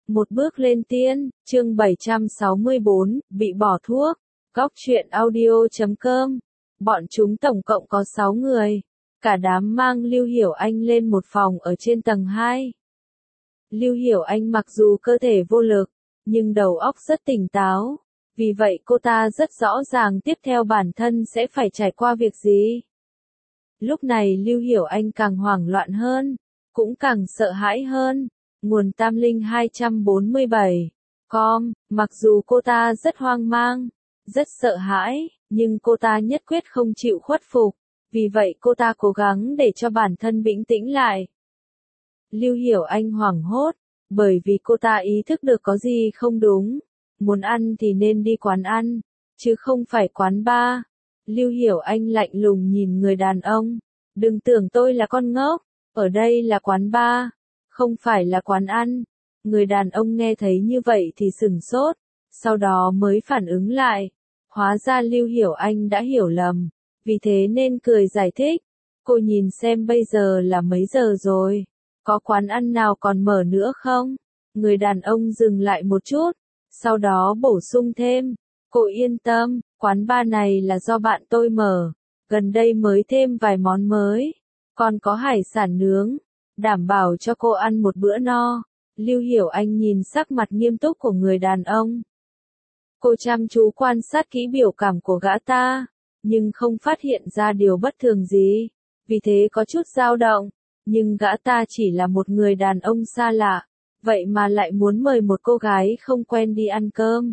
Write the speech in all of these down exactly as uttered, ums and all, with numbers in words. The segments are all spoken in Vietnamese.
Một bước lên tiên, chương bảy trăm sáu mươi bốn, bị bỏ thuốc. Góc truyện audio chấm com. Bọn chúng tổng cộng có sáu người. Cả đám mang Lưu Hiểu Anh lên một phòng ở trên tầng hai. Lưu Hiểu Anh mặc dù cơ thể vô lực, nhưng đầu óc rất tỉnh táo. Vì vậy cô ta rất rõ ràng tiếp theo bản thân sẽ phải trải qua việc gì. Lúc này Lưu Hiểu Anh càng hoảng loạn hơn, cũng càng sợ hãi hơn. Nguồn Tam Linh hai trăm bốn mươi bảy. Com, mặc dù cô ta rất hoang mang, rất sợ hãi, nhưng cô ta nhất quyết không chịu khuất phục. Vì vậy cô ta cố gắng để cho bản thân bình tĩnh lại. Lưu Hiểu Anh hoảng hốt, bởi vì cô ta ý thức được có gì không đúng. Muốn ăn thì nên đi quán ăn, chứ không phải quán bar. Lưu Hiểu Anh lạnh lùng nhìn người đàn ông. Đừng tưởng tôi là con ngốc, ở đây là quán bar, không phải là quán ăn. Người đàn ông nghe thấy như vậy thì sửng sốt, sau đó mới phản ứng lại. Hóa ra Lưu Hiểu Anh đã hiểu lầm, vì thế nên cười giải thích. Cô nhìn xem bây giờ là mấy giờ rồi, có quán ăn nào còn mở nữa không? Người đàn ông dừng lại một chút, sau đó bổ sung thêm. Cô yên tâm, quán bar này là do bạn tôi mở, gần đây mới thêm vài món mới, còn có hải sản nướng, đảm bảo cho cô ăn một bữa no. Lưu Hiểu Anh nhìn sắc mặt nghiêm túc của người đàn ông. Cô chăm chú quan sát kỹ biểu cảm của gã ta, nhưng không phát hiện ra điều bất thường gì, vì thế có chút dao động. Nhưng gã ta chỉ là một người đàn ông xa lạ, vậy mà lại muốn mời một cô gái không quen đi ăn cơm.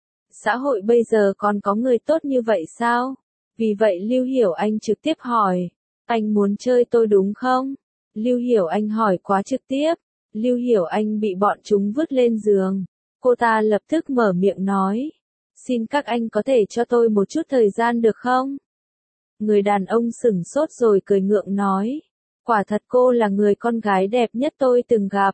Xã hội bây giờ còn có người tốt như vậy sao? Vì vậy Lưu Hiểu Anh trực tiếp hỏi, anh muốn chơi tôi đúng không? Lưu Hiểu Anh hỏi quá trực tiếp. Lưu Hiểu Anh bị bọn chúng vứt lên giường. Cô ta lập tức mở miệng nói, xin các anh có thể cho tôi một chút thời gian được không? Người đàn ông sửng sốt rồi cười ngượng nói, quả thật cô là người con gái đẹp nhất tôi từng gặp.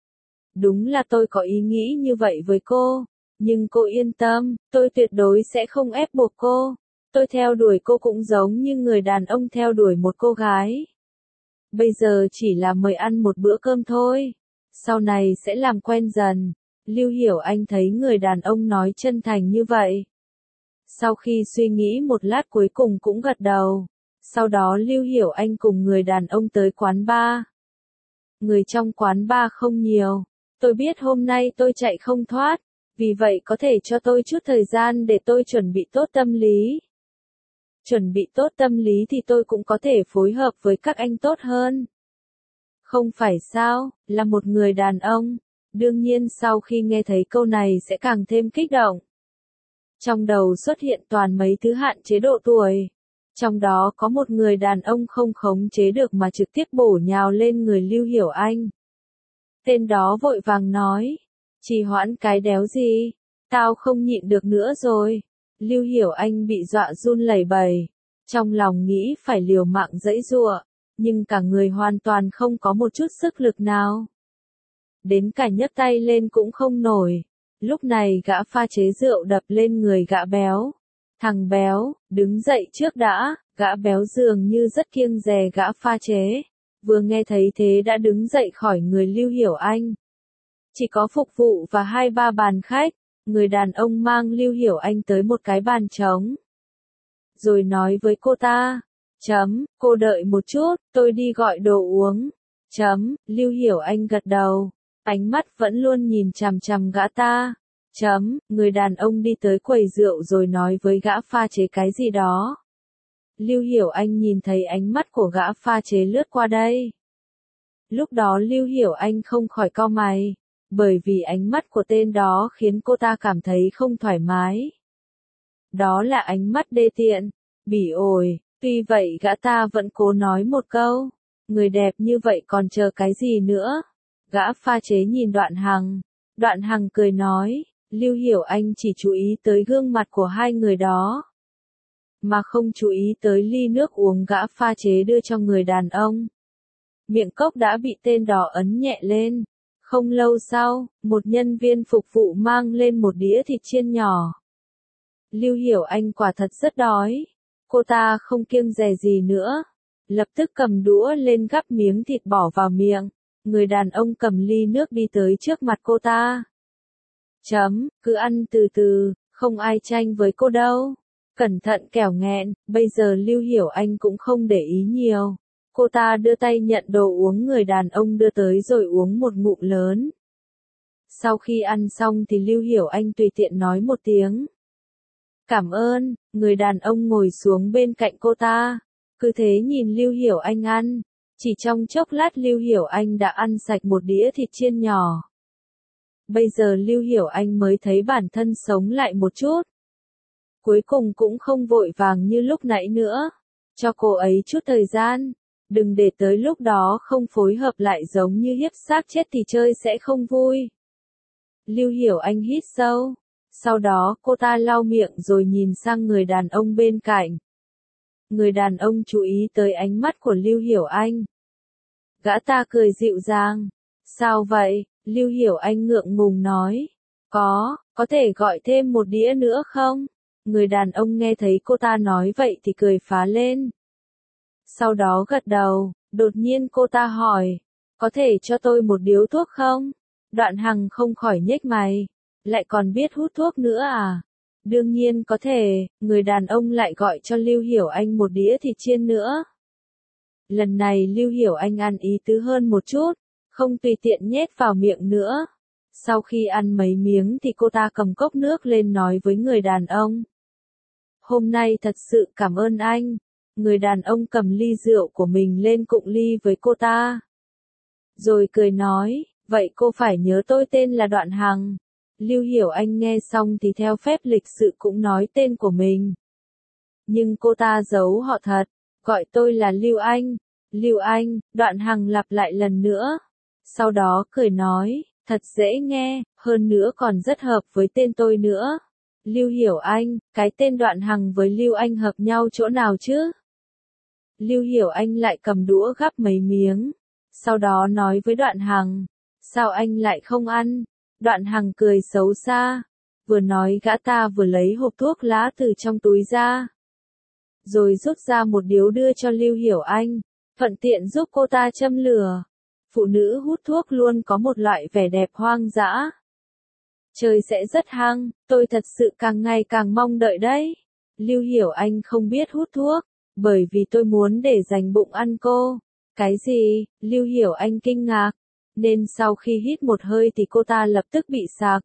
Đúng là tôi có ý nghĩ như vậy với cô, nhưng cô yên tâm, tôi tuyệt đối sẽ không ép buộc cô. Tôi theo đuổi cô cũng giống như người đàn ông theo đuổi một cô gái. Bây giờ chỉ là mời ăn một bữa cơm thôi, sau này sẽ làm quen dần. Lưu Hiểu Anh thấy người đàn ông nói chân thành như vậy. Sau khi suy nghĩ một lát cuối cùng cũng gật đầu. Sau đó Lưu Hiểu Anh cùng người đàn ông tới quán bar. Người trong quán bar không nhiều. Tôi biết hôm nay tôi chạy không thoát, vì vậy có thể cho tôi chút thời gian để tôi chuẩn bị tốt tâm lý. Chuẩn bị tốt tâm lý thì tôi cũng có thể phối hợp với các anh tốt hơn. Không phải sao, là một người đàn ông. Đương nhiên sau khi nghe thấy câu này sẽ càng thêm kích động. Trong đầu xuất hiện toàn mấy thứ hạn chế độ tuổi. Trong đó có một người đàn ông không khống chế được mà trực tiếp bổ nhào lên người Lưu Hiểu Anh. Tên đó vội vàng nói, trì hoãn cái đéo gì, tao không nhịn được nữa rồi. Lưu Hiểu Anh bị dọa run lẩy bẩy, trong lòng nghĩ phải liều mạng giãy giụa, nhưng cả người hoàn toàn không có một chút sức lực nào. Đến cả nhấc tay lên cũng không nổi. Lúc này gã pha chế rượu đập lên người gã béo. Thằng béo, đứng dậy trước đã. Gã béo dường như rất kiêng dè gã pha chế. Vừa nghe thấy thế đã đứng dậy khỏi người Lưu Hiểu Anh. Chỉ có phục vụ và hai ba bàn khách. Người đàn ông mang Lưu Hiểu Anh tới một cái bàn trống. Rồi nói với cô ta, chấm, cô đợi một chút, tôi đi gọi đồ uống. Chấm, Lưu Hiểu Anh gật đầu. Ánh mắt vẫn luôn nhìn chằm chằm gã ta. Chấm, người đàn ông đi tới quầy rượu rồi nói với gã pha chế cái gì đó. Lưu Hiểu Anh nhìn thấy ánh mắt của gã pha chế lướt qua đây. Lúc đó Lưu Hiểu Anh không khỏi cau mày, bởi vì ánh mắt của tên đó khiến cô ta cảm thấy không thoải mái. Đó là ánh mắt đê tiện, bỉ ổi. Tuy vậy gã ta vẫn cố nói một câu, người đẹp như vậy còn chờ cái gì nữa. Gã pha chế nhìn Đoạn Hằng. Đoạn Hằng cười nói, Lưu Hiểu Anh chỉ chú ý tới gương mặt của hai người đó, mà không chú ý tới ly nước uống gã pha chế đưa cho người đàn ông. Miệng cốc đã bị tên đó ấn nhẹ lên. Không lâu sau, một nhân viên phục vụ mang lên một đĩa thịt chiên nhỏ. Lưu Hiểu Anh quả thật rất đói. Cô ta không kiêng dè gì nữa. Lập tức cầm đũa lên gắp miếng thịt bỏ vào miệng. Người đàn ông cầm ly nước đi tới trước mặt cô ta. Chấm, cứ ăn từ từ, không ai tranh với cô đâu. Cẩn thận kẻo nghẹn, bây giờ Lưu Hiểu Anh cũng không để ý nhiều. Cô ta đưa tay nhận đồ uống người đàn ông đưa tới rồi uống một ngụm lớn. Sau khi ăn xong thì Lưu Hiểu Anh tùy tiện nói một tiếng. Cảm ơn, người đàn ông ngồi xuống bên cạnh cô ta. Cứ thế nhìn Lưu Hiểu Anh ăn. Chỉ trong chốc lát Lưu Hiểu Anh đã ăn sạch một đĩa thịt chiên nhỏ. Bây giờ Lưu Hiểu Anh mới thấy bản thân sống lại một chút. Cuối cùng cũng không vội vàng như lúc nãy nữa. Cho cô ấy chút thời gian. Đừng để tới lúc đó không phối hợp lại giống như hiếp xác chết thì chơi sẽ không vui. Lưu Hiểu Anh hít sâu. Sau đó cô ta lau miệng rồi nhìn sang người đàn ông bên cạnh. Người đàn ông chú ý tới ánh mắt của Lưu Hiểu Anh. Gã ta cười dịu dàng. Sao vậy? Lưu Hiểu Anh ngượng ngùng nói. Có, có thể gọi thêm một đĩa nữa không? Người đàn ông nghe thấy cô ta nói vậy thì cười phá lên. Sau đó gật đầu, đột nhiên cô ta hỏi. Có thể cho tôi một điếu thuốc không? Đoạn Hằng không khỏi nhếch mày. Lại còn biết hút thuốc nữa à? Đương nhiên có thể, người đàn ông lại gọi cho Lưu Hiểu Anh một đĩa thịt chiên nữa. Lần này Lưu Hiểu Anh ăn ý tứ hơn một chút, không tùy tiện nhét vào miệng nữa. Sau khi ăn mấy miếng thì cô ta cầm cốc nước lên nói với người đàn ông. Hôm nay thật sự cảm ơn anh. Người đàn ông cầm ly rượu của mình lên cụng ly với cô ta. Rồi cười nói, vậy cô phải nhớ tôi tên là Đoạn Hằng. Lưu Hiểu Anh nghe xong thì theo phép lịch sự cũng nói tên của mình. Nhưng cô ta giấu họ thật, gọi tôi là Lưu Anh. Lưu Anh, Đoạn Hằng lặp lại lần nữa. Sau đó cười nói, thật dễ nghe, hơn nữa còn rất hợp với tên tôi nữa. Lưu Hiểu Anh, cái tên Đoạn Hằng với Lưu Anh hợp nhau chỗ nào chứ? Lưu Hiểu Anh lại cầm đũa gắp mấy miếng. Sau đó nói với Đoạn Hằng, sao anh lại không ăn? Đoạn Hằng cười xấu xa. Vừa nói gã ta vừa lấy hộp thuốc lá từ trong túi ra. Rồi rút ra một điếu đưa cho Lưu Hiểu Anh, thuận tiện giúp cô ta châm lửa. Phụ nữ hút thuốc luôn có một loại vẻ đẹp hoang dã. Trời sẽ rất hăng, tôi thật sự càng ngày càng mong đợi đấy. Lưu Hiểu Anh không biết hút thuốc, bởi vì tôi muốn để dành bụng ăn cô. Cái gì? Lưu Hiểu Anh kinh ngạc. Nên sau khi hít một hơi thì cô ta lập tức bị sặc.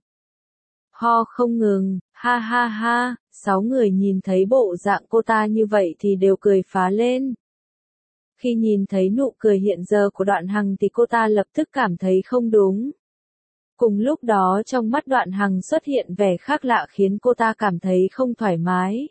Ho không ngừng, ha ha ha, sáu người nhìn thấy bộ dạng cô ta như vậy thì đều cười phá lên. Khi nhìn thấy nụ cười hiện giờ của Đoạn Hằng thì cô ta lập tức cảm thấy không đúng. Cùng lúc đó trong mắt Đoạn Hằng xuất hiện vẻ khác lạ khiến cô ta cảm thấy không thoải mái.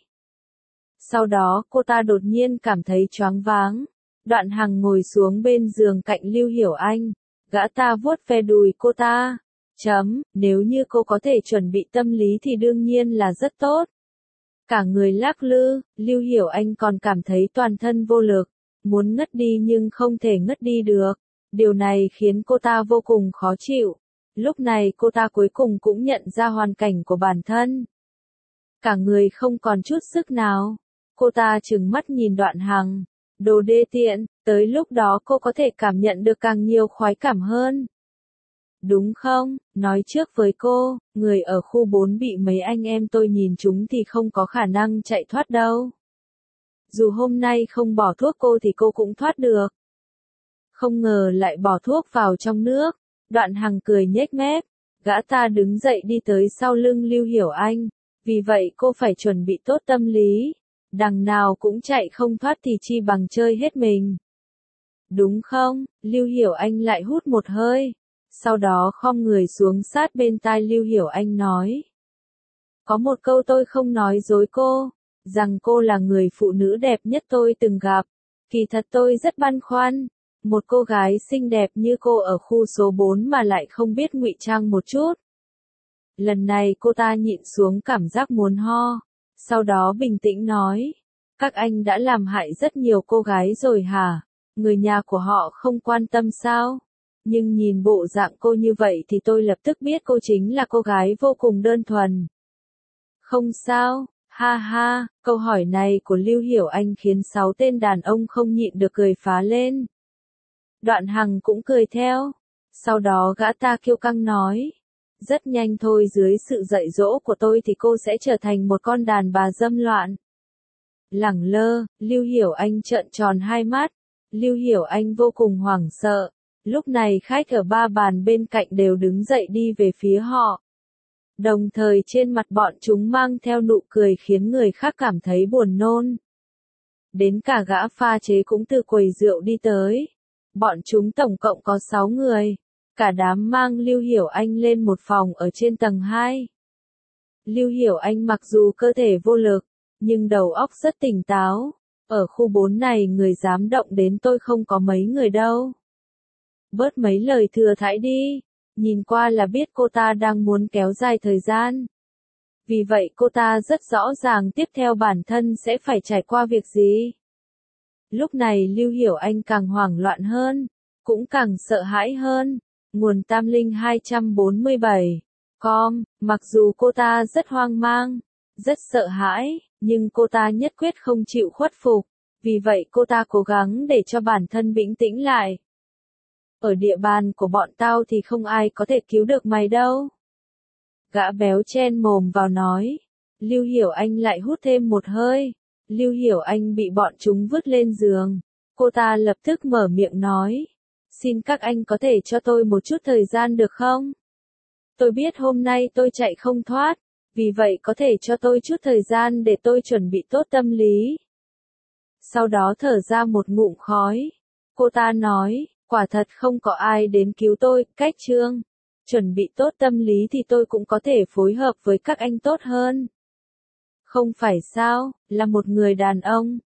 Sau đó cô ta đột nhiên cảm thấy choáng váng. Đoạn Hằng ngồi xuống bên giường cạnh Lưu Hiểu Anh. Gã ta vuốt ve đùi cô ta. Chấm, nếu như cô có thể chuẩn bị tâm lý thì đương nhiên là rất tốt. Cả người lắc lư, Lưu Hiểu Anh còn cảm thấy toàn thân vô lực, muốn ngất đi nhưng không thể ngất đi được. Điều này khiến cô ta vô cùng khó chịu. Lúc này cô ta cuối cùng cũng nhận ra hoàn cảnh của bản thân. Cả người không còn chút sức nào. Cô ta trừng mắt nhìn Đoạn Hằng. Đồ đê tiện, tới lúc đó cô có thể cảm nhận được càng nhiều khoái cảm hơn. Đúng không? Nói trước với cô, người ở khu bốn bị mấy anh em tôi nhìn chúng thì không có khả năng chạy thoát đâu. Dù hôm nay không bỏ thuốc cô thì cô cũng thoát được. Không ngờ lại bỏ thuốc vào trong nước. Đoạn Hằng cười nhếch mép. Gã ta đứng dậy đi tới sau lưng Lưu Hiểu Anh. Vì vậy cô phải chuẩn bị tốt tâm lý. Đằng nào cũng chạy không thoát thì chi bằng chơi hết mình. Đúng không? Lưu Hiểu Anh lại hút một hơi. Sau đó khom người xuống sát bên tai Lưu Hiểu Anh nói. Có một câu tôi không nói dối cô. Rằng cô là người phụ nữ đẹp nhất tôi từng gặp. Kỳ thật tôi rất băn khoăn. Một cô gái xinh đẹp như cô ở khu số bốn mà lại không biết ngụy trang một chút. Lần này cô ta nhịn xuống cảm giác muốn ho. Sau đó bình tĩnh nói. Các anh đã làm hại rất nhiều cô gái rồi hả? Người nhà của họ không quan tâm sao? Nhưng nhìn bộ dạng cô như vậy thì tôi lập tức biết cô chính là cô gái vô cùng đơn thuần. Không sao, ha ha, câu hỏi này của Lưu Hiểu Anh khiến sáu tên đàn ông không nhịn được cười phá lên. Đoạn Hằng cũng cười theo. Sau đó gã ta kiêu căng nói. Rất nhanh thôi, dưới sự dạy dỗ của tôi thì cô sẽ trở thành một con đàn bà dâm loạn. Lẳng lơ, Lưu Hiểu Anh trợn tròn hai mắt. Lưu Hiểu Anh vô cùng hoảng sợ. Lúc này khách ở ba bàn bên cạnh đều đứng dậy đi về phía họ. Đồng thời trên mặt bọn chúng mang theo nụ cười khiến người khác cảm thấy buồn nôn. Đến cả gã pha chế cũng từ quầy rượu đi tới. Bọn chúng tổng cộng có sáu người. Cả đám mang Lưu Hiểu Anh lên một phòng ở trên tầng hai. Lưu Hiểu Anh mặc dù cơ thể vô lực, nhưng đầu óc rất tỉnh táo. Ở khu bốn này người dám động đến tôi không có mấy người đâu. Bớt mấy lời thừa thãi đi, nhìn qua là biết cô ta đang muốn kéo dài thời gian. Vì vậy cô ta rất rõ ràng tiếp theo bản thân sẽ phải trải qua việc gì. Lúc này Lưu Hiểu Anh càng hoảng loạn hơn, cũng càng sợ hãi hơn. Nguồn Tam Linh hai trăm bốn mươi bảy com, mặc dù cô ta rất hoang mang, rất sợ hãi, nhưng cô ta nhất quyết không chịu khuất phục. Vì vậy cô ta cố gắng để cho bản thân bình tĩnh lại. Ở địa bàn của bọn tao thì không ai có thể cứu được mày đâu. Gã béo chen mồm vào nói. Lưu Hiểu Anh lại hút thêm một hơi. Lưu Hiểu Anh bị bọn chúng vứt lên giường. Cô ta lập tức mở miệng nói. Xin các anh có thể cho tôi một chút thời gian được không? Tôi biết hôm nay tôi chạy không thoát. Vì vậy có thể cho tôi chút thời gian để tôi chuẩn bị tốt tâm lý. Sau đó thở ra một ngụm khói. Cô ta nói. Quả thật không có ai đến cứu tôi, cách trương. Chuẩn bị tốt tâm lý thì tôi cũng có thể phối hợp với các anh tốt hơn. Không phải sao, là một người đàn ông,